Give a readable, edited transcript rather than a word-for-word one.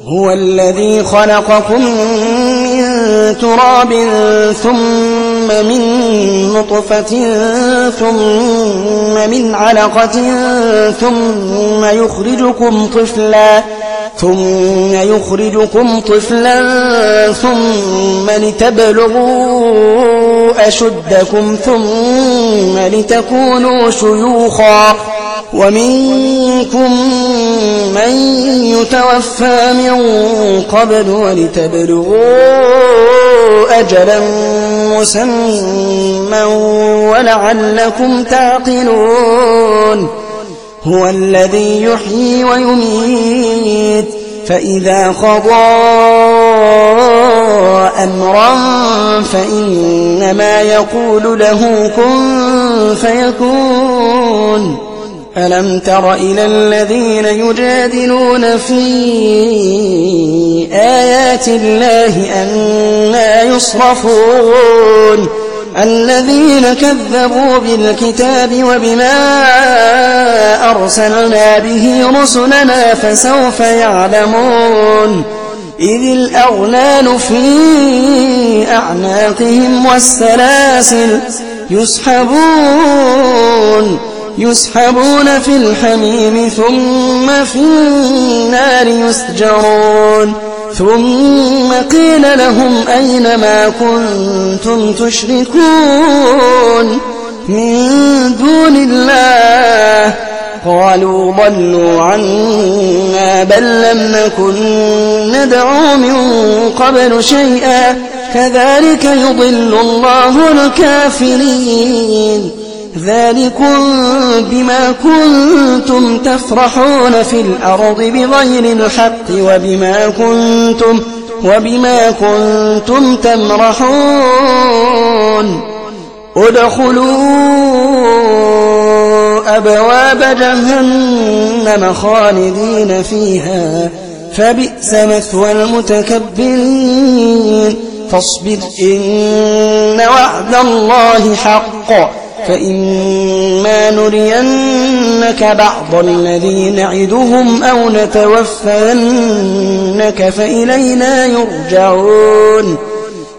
هو الذي خلقكم من تراب ثم من نطفة ثم من علقة ثم يخرجكم طفلا ثم لتبلغوا أشدكم ثم لتكونوا شيوخا ومنكم من يتوفى من قبل ولتبلغوا أجلا مسمى ولعلكم تعقلون هو الذي يحيي ويميت فإذا قضى أمرا فإنما يقول له كن فيكون ألم تر إلى الذين يجادلون في آيات الله أنى يصرفون الذين كذبوا بالكتاب وبما أرسلنا به رسلنا فسوف يعلمون إذ الأغلال في أعناقهم والسلاسل يسحبون في الحميم ثم في النار يسجرون ثم قيل لهم أين ما كنتم تشركون من دون الله قالوا ضلوا عنا بل لم نكن ندعو من قبل شيئا كذلك يضل الله الكافرين ذلكم بما كنتم تفرحون في الأرض بغير الحق وبما كنتم تمرحون ادخلوا أبواب جهنم خالدين فيها فبئس مثوى المتكبرين فاصبر إن وعد الله حق فإما نرينك بعض الذي نعدهم أو نتوفينك فإلينا يرجعون